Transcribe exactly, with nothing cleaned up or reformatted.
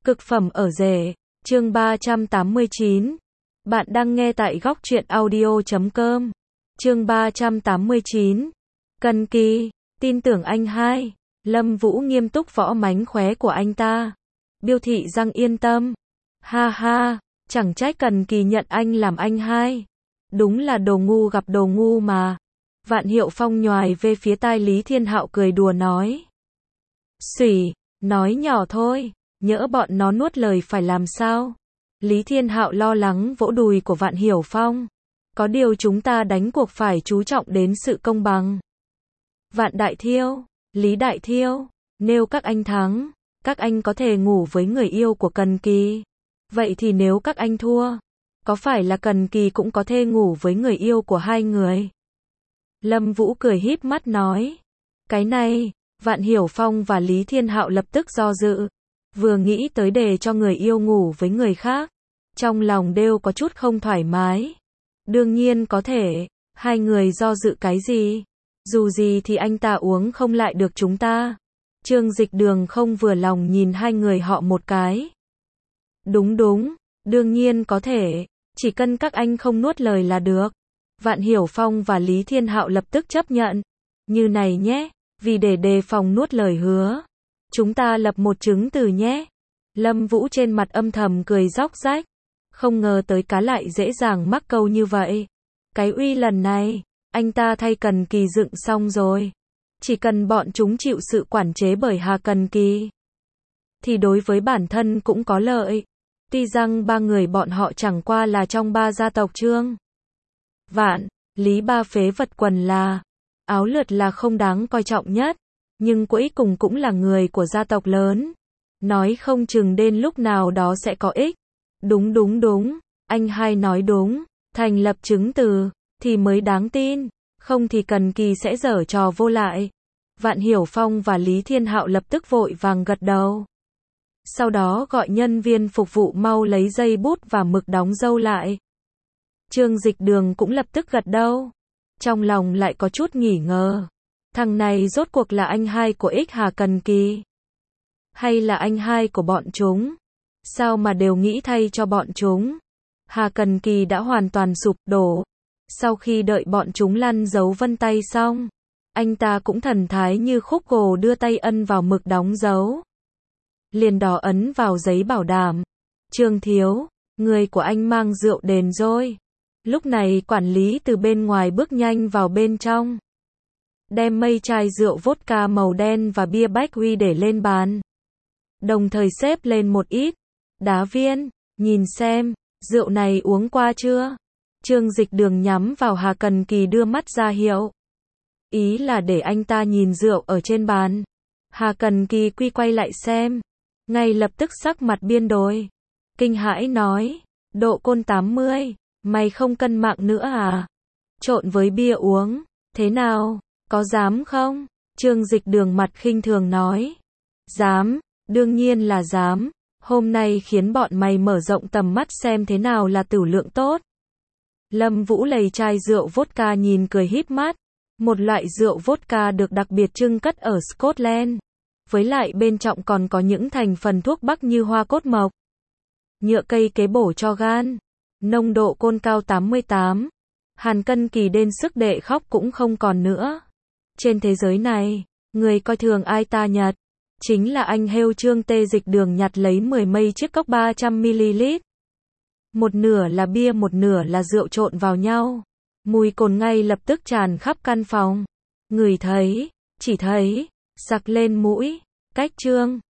Cực phẩm ở rể, chương ba trăm tám mươi chín. Bạn đang nghe tại góc truyện audio chấm com. Chương ba trăm tám mươi chín. Cần Kỳ, tin tưởng anh hai. Lâm Vũ nghiêm túc võ mánh khóe của anh ta. Biêu thị răng yên tâm. Ha ha, chẳng trách Cần Kỳ nhận anh làm anh hai. Đúng là đồ ngu gặp đồ ngu mà. Vạn Hiệu Phong nhoài về phía tai Lý Thiên Hạo cười đùa nói. Xủy, nói nhỏ thôi, nhỡ bọn nó nuốt lời phải làm sao? Lý Thiên Hạo lo lắng vỗ đùi của Vạn Hiểu Phong. Có điều chúng ta đánh cuộc phải chú trọng đến sự công bằng. Vạn Đại Thiêu, Lý Đại Thiêu, nếu các anh thắng, các anh có thể ngủ với người yêu của Cần Kỳ. Vậy thì nếu các anh thua, có phải là Cần Kỳ cũng có thể ngủ với người yêu của hai người? Lâm Vũ cười híp mắt nói. Cái này, Vạn Hiểu Phong và Lý Thiên Hạo lập tức do dự. Vừa nghĩ tới để cho người yêu ngủ với người khác, trong lòng đều có chút không thoải mái. Đương nhiên có thể, hai người do dự cái gì? Dù gì thì anh ta uống không lại được chúng ta. Trương Dịch Đường không vừa lòng nhìn hai người họ một cái. Đúng đúng, đương nhiên có thể, chỉ cần các anh không nuốt lời là được. Vạn Hiểu Phong và Lý Thiên Hạo lập tức chấp nhận. Như này nhé, vì để đề phòng nuốt lời hứa, chúng ta lập một chứng từ nhé. Lâm Vũ trên mặt âm thầm cười róc rách. Không ngờ tới cá lại dễ dàng mắc câu như vậy. Cái uy lần này, anh ta thay Cần Kỳ dựng xong rồi. Chỉ cần bọn chúng chịu sự quản chế bởi Hà Cần Kỳ, thì đối với bản thân cũng có lợi. Tuy rằng ba người bọn họ chẳng qua là trong ba gia tộc Trương, Vạn, Lý ba phế vật quần là, áo lượt là không đáng coi trọng nhất. Nhưng cuối cùng cũng là người của gia tộc lớn. Nói không chừng đến lúc nào đó sẽ có ích. Đúng đúng đúng, anh hai nói đúng, thành lập chứng từ, thì mới đáng tin, không thì Cần Kỳ sẽ giở trò vô lại. Vạn Hiểu Phong và Lý Thiên Hạo lập tức vội vàng gật đầu. Sau đó gọi nhân viên phục vụ mau lấy dây bút và mực đóng dấu lại. Trương Dịch Đường cũng lập tức gật đầu. Trong lòng lại có chút nghỉ ngờ. Thằng này rốt cuộc là anh hai của X Hà Cần Kỳ? Hay là anh hai của bọn chúng? Sao mà đều nghĩ thay cho bọn chúng? Hà Cần Kỳ đã hoàn toàn sụp đổ. Sau khi đợi bọn chúng lăn dấu vân tay xong, anh ta cũng thần thái như khúc gồ đưa tay ân vào mực đóng dấu. Liền đỏ ấn vào giấy bảo đảm. Trương Thiếu, người của anh mang rượu đến rồi. Lúc này quản lý từ bên ngoài bước nhanh vào bên trong. Đem mây chai rượu vodka màu đen và bia bách huy để lên bàn. Đồng thời xếp lên một ít đá viên, nhìn xem, rượu này uống qua chưa? Trương Dịch Đường nhắm vào Hà Cần Kỳ đưa mắt ra hiệu. Ý là để anh ta nhìn rượu ở trên bàn. Hà Cần Kỳ quy quay lại xem. Ngay lập tức sắc mặt biên đổi. Kinh hãi nói, độ cồn tám mươi, mày không cân mạng nữa à? Trộn với bia uống, thế nào? Có dám không? Trương Dịch Đường mặt khinh thường nói. Dám, đương nhiên là dám. Hôm nay khiến bọn mày mở rộng tầm mắt xem thế nào là tửu lượng tốt. Lâm Vũ lầy chai rượu vodka nhìn cười híp mắt. Một loại rượu vodka được đặc biệt trưng cất ở Scotland. Với lại bên trong còn có những thành phần thuốc bắc như hoa cốt mộc, nhựa cây kế bổ cho gan. Nồng độ cồn cao tám mươi tám. Hàn Cần Kỳ đến sức đệ khóc cũng không còn nữa. Trên thế giới này, người coi thường ai ta nhật, chính là anh heo Trương Tê Dịch Đường nhặt lấy mười mấy chiếc cốc ba trăm mi li lít. Một nửa là bia một nửa là rượu trộn vào nhau. Mùi cồn ngay lập tức tràn khắp căn phòng. Người thấy, chỉ thấy, sặc lên mũi. Cách Trương,